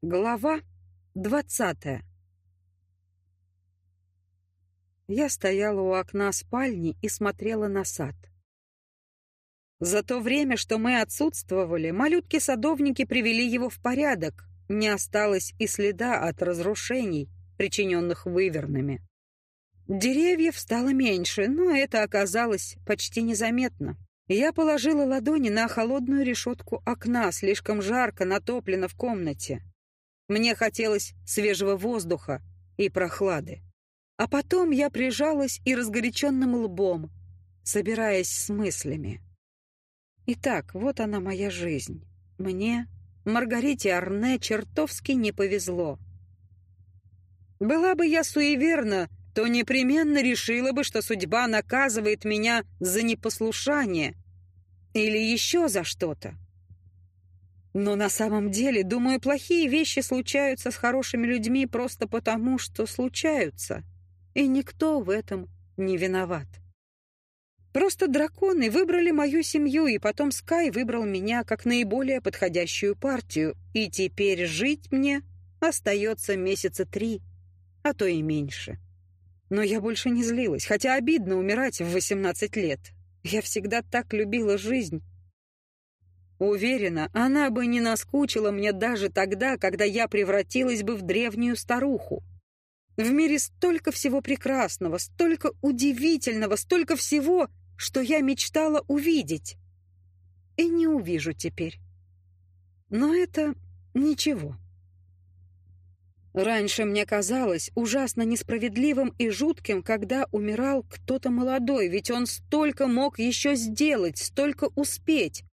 Глава 20. Я стояла у окна спальни и смотрела на сад. За то время, что мы отсутствовали, малютки-садовники привели его в порядок. Не осталось и следа от разрушений, причиненных вывернами. Деревьев стало меньше, но это оказалось почти незаметно. Я положила ладони на холодную решетку окна, слишком жарко натоплено в комнате. Мне хотелось свежего воздуха и прохлады. А потом я прижалась и разгоряченным лбом, собираясь с мыслями. Итак, вот она моя жизнь. Мне, Маргарите Арне, чертовски не повезло. Была бы я суеверна, то непременно решила бы, что судьба наказывает меня за непослушание или еще за что-то. Но на самом деле, думаю, плохие вещи случаются с хорошими людьми просто потому, что случаются, и никто в этом не виноват. Просто драконы выбрали мою семью, и потом Скай выбрал меня как наиболее подходящую партию, и теперь жить мне остается месяца 3, а то и меньше. Но я больше не злилась, хотя обидно умирать в 18 лет. Я всегда так любила жизнь. Уверена, она бы не наскучила мне даже тогда, когда я превратилась бы в древнюю старуху. В мире столько всего прекрасного, столько удивительного, столько всего, что я мечтала увидеть. И не увижу теперь. Но это ничего. Раньше мне казалось ужасно несправедливым и жутким, когда умирал кто-то молодой, ведь он столько мог еще сделать, столько успеть.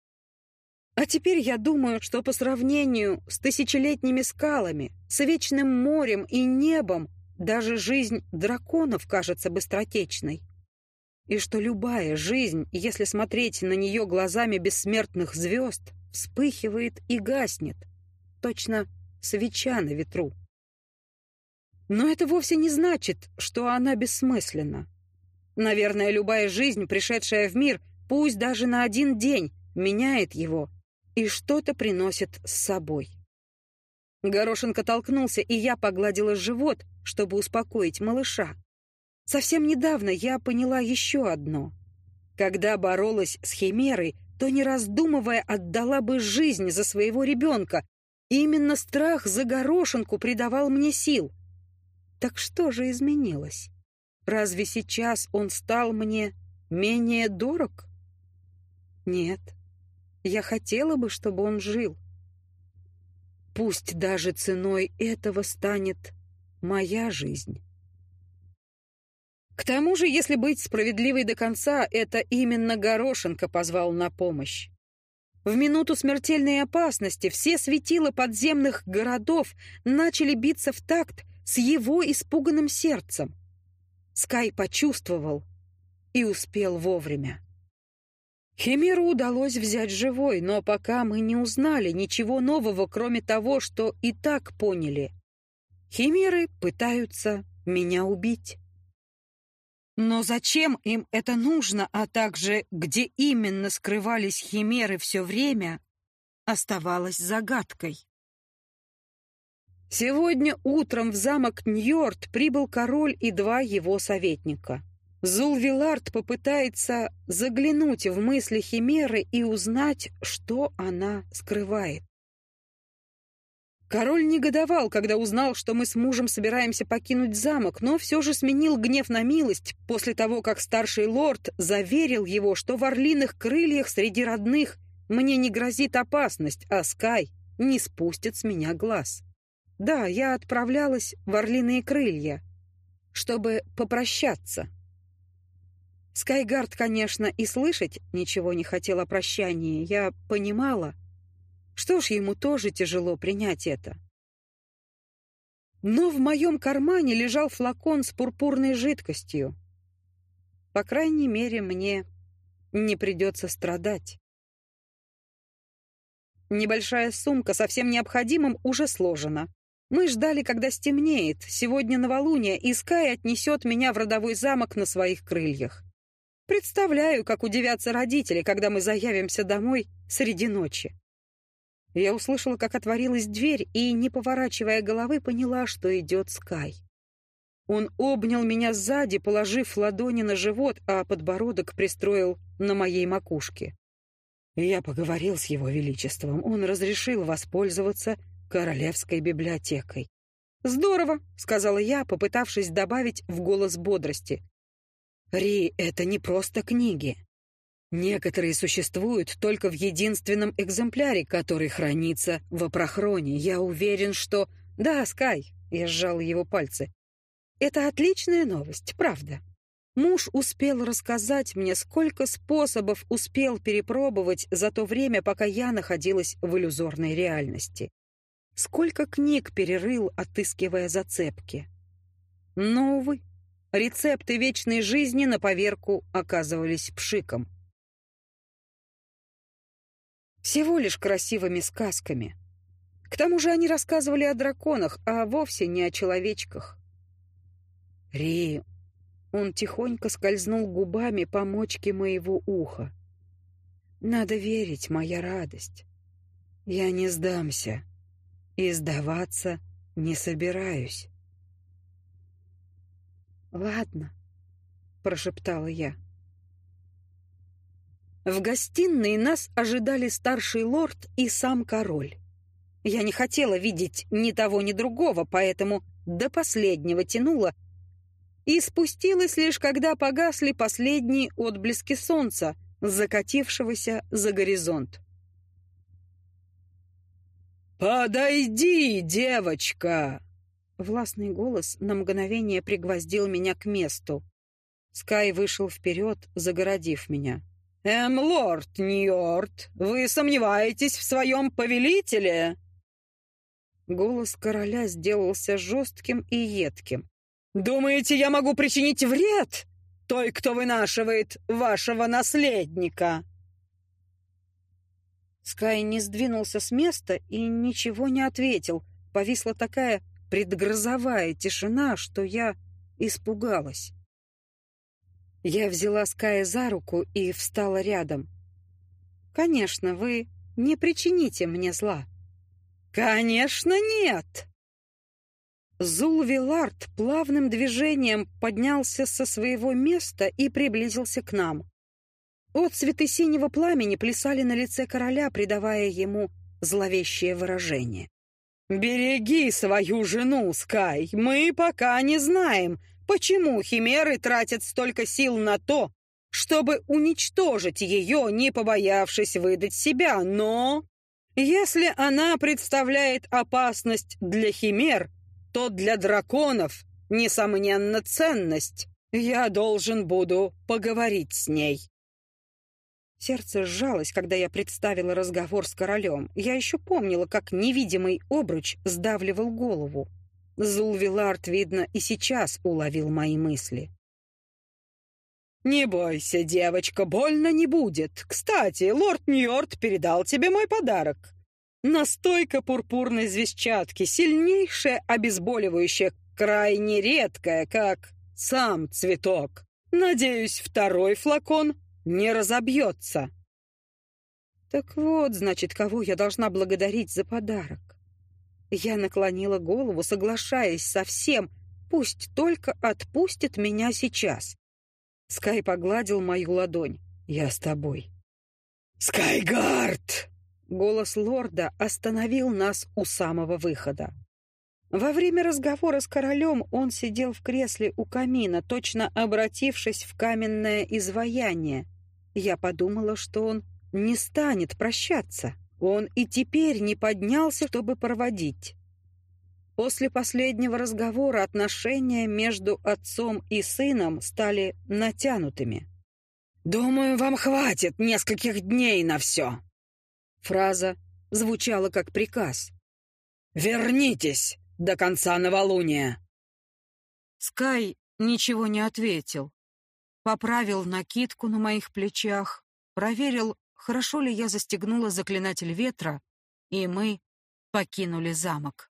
А теперь я думаю, что по сравнению с тысячелетними скалами, с вечным морем и небом, даже жизнь драконов кажется быстротечной. И что любая жизнь, если смотреть на нее глазами бессмертных звезд, вспыхивает и гаснет, точно свеча на ветру. Но это вовсе не значит, что она бессмысленна. Наверное, любая жизнь, пришедшая в мир, пусть даже на один день, меняет его и что-то приносит с собой. Горошинка толкнулся, и я погладила живот, чтобы успокоить малыша. Совсем недавно я поняла еще одно. Когда боролась с химерой, то, не раздумывая, отдала бы жизнь за своего ребенка. И именно страх за Горошинку придавал мне сил. Так что же изменилось? Разве сейчас он стал мне менее дорог? Нет. Я хотела бы, чтобы он жил. Пусть даже ценой этого станет моя жизнь. К тому же, если быть справедливой до конца, это именно Горошинка позвал на помощь. В минуту смертельной опасности все светила подземных городов начали биться в такт с его испуганным сердцем. Скай почувствовал и успел вовремя. Химеру удалось взять живой, но пока мы не узнали ничего нового, кроме того, что и так поняли. Химеры пытаются меня убить. Но зачем им это нужно, а также где именно скрывались химеры все время, оставалось загадкой. Сегодня утром в замок Ньорд прибыл король и 2 его советника. Зулвилард попытается заглянуть в мысли химеры и узнать, что она скрывает. Король негодовал, когда узнал, что мы с мужем собираемся покинуть замок, но все же сменил гнев на милость после того, как старший лорд заверил его, что в орлиных крыльях среди родных мне не грозит опасность, а Скай не спустит с меня глаз. Да, я отправлялась в орлиные крылья, чтобы попрощаться. Скайгард, конечно, и слышать ничего не хотел о прощании, я понимала. Что ж, ему тоже тяжело принять это. Но в моем кармане лежал флакон с пурпурной жидкостью. По крайней мере, мне не придется страдать. Небольшая сумка со всем необходимым уже сложена. Мы ждали, когда стемнеет. Сегодня новолуние, и Скай отнесет меня в родовой замок на своих крыльях. Представляю, как удивятся родители, когда мы заявимся домой среди ночи. Я услышала, как отворилась дверь, и, не поворачивая головы, поняла, что идет Скай. Он обнял меня сзади, положив ладони на живот, а подбородок пристроил на моей макушке. Я поговорил с его величеством. Он разрешил воспользоваться королевской библиотекой. «Здорово», — сказала я, попытавшись добавить в голос бодрости. «Ри, это не просто книги. Некоторые существуют только в единственном экземпляре, который хранится в Апрахроне. Я уверен, что...» «Да, Скай», — я сжала его пальцы. «Это отличная новость, правда. Муж успел рассказать мне, сколько способов успел перепробовать за то время, пока я находилась в иллюзорной реальности. Сколько книг перерыл, отыскивая зацепки. Но, увы, рецепты вечной жизни на поверку оказывались пшиком. Всего лишь красивыми сказками. К тому же они рассказывали о драконах, а вовсе не о человечках. Ри... Он тихонько скользнул губами по мочке моего уха. «Надо верить, моя радость. Я не сдамся. И сдаваться не собираюсь». «Ладно», — прошептала я. В гостиной нас ожидали старший лорд и сам король. Я не хотела видеть ни того, ни другого, поэтому до последнего тянула и спустилась лишь, когда погасли последние отблески солнца, закатившегося за горизонт. «Подойди, девочка!» Властный голос на мгновение пригвоздил меня к месту. Скай вышел вперед, загородив меня. «Лорд Ньорд, вы сомневаетесь в своем повелителе?» Голос короля сделался жестким и едким. «Думаете, я могу причинить вред той, кто вынашивает вашего наследника?» Скай не сдвинулся с места и ничего не ответил. Повисла такая предгрозовая тишина, что я испугалась. Я взяла Ская за руку и встала рядом. «Конечно, вы не причините мне зла». «Конечно, нет!» Зул-Вилард плавным движением поднялся со своего места и приблизился к нам. Отцветы синего пламени плясали на лице короля, придавая ему зловещее выражение. «Береги свою жену, Скай. Мы пока не знаем, почему химеры тратят столько сил на то, чтобы уничтожить ее, не побоявшись выдать себя, но если она представляет опасность для химер, то для драконов, несомненно, ценность. Я должен буду поговорить с ней». Сердце сжалось, когда я представила разговор с королем. Я еще помнила, как невидимый обруч сдавливал голову. Зул-Вилард, видно, и сейчас уловил мои мысли. «Не бойся, девочка, больно не будет. Кстати, лорд Ньорд передал тебе мой подарок. Настойка пурпурной звездчатки, сильнейшее обезболивающее, крайне редкое, как сам цветок. Надеюсь, второй флакон не разобьется». Так вот, значит, кого я должна благодарить за подарок. Я наклонила голову, соглашаясь со всем, пусть только отпустит меня сейчас. Скай погладил мою ладонь. «Я с тобой». «Скайгард!» Голос лорда остановил нас у самого выхода. Во время разговора с королем он сидел в кресле у камина, точно обратившись в каменное изваяние. Я подумала, что он не станет прощаться. Он и теперь не поднялся, чтобы проводить. После последнего разговора отношения между отцом и сыном стали натянутыми. «Думаю, вам хватит нескольких дней на все». Фраза звучала как приказ. «Вернитесь до конца новолуния». Скай ничего не ответил. Поправил накидку на моих плечах, проверил, хорошо ли я застегнула заклинатель ветра, и мы покинули замок.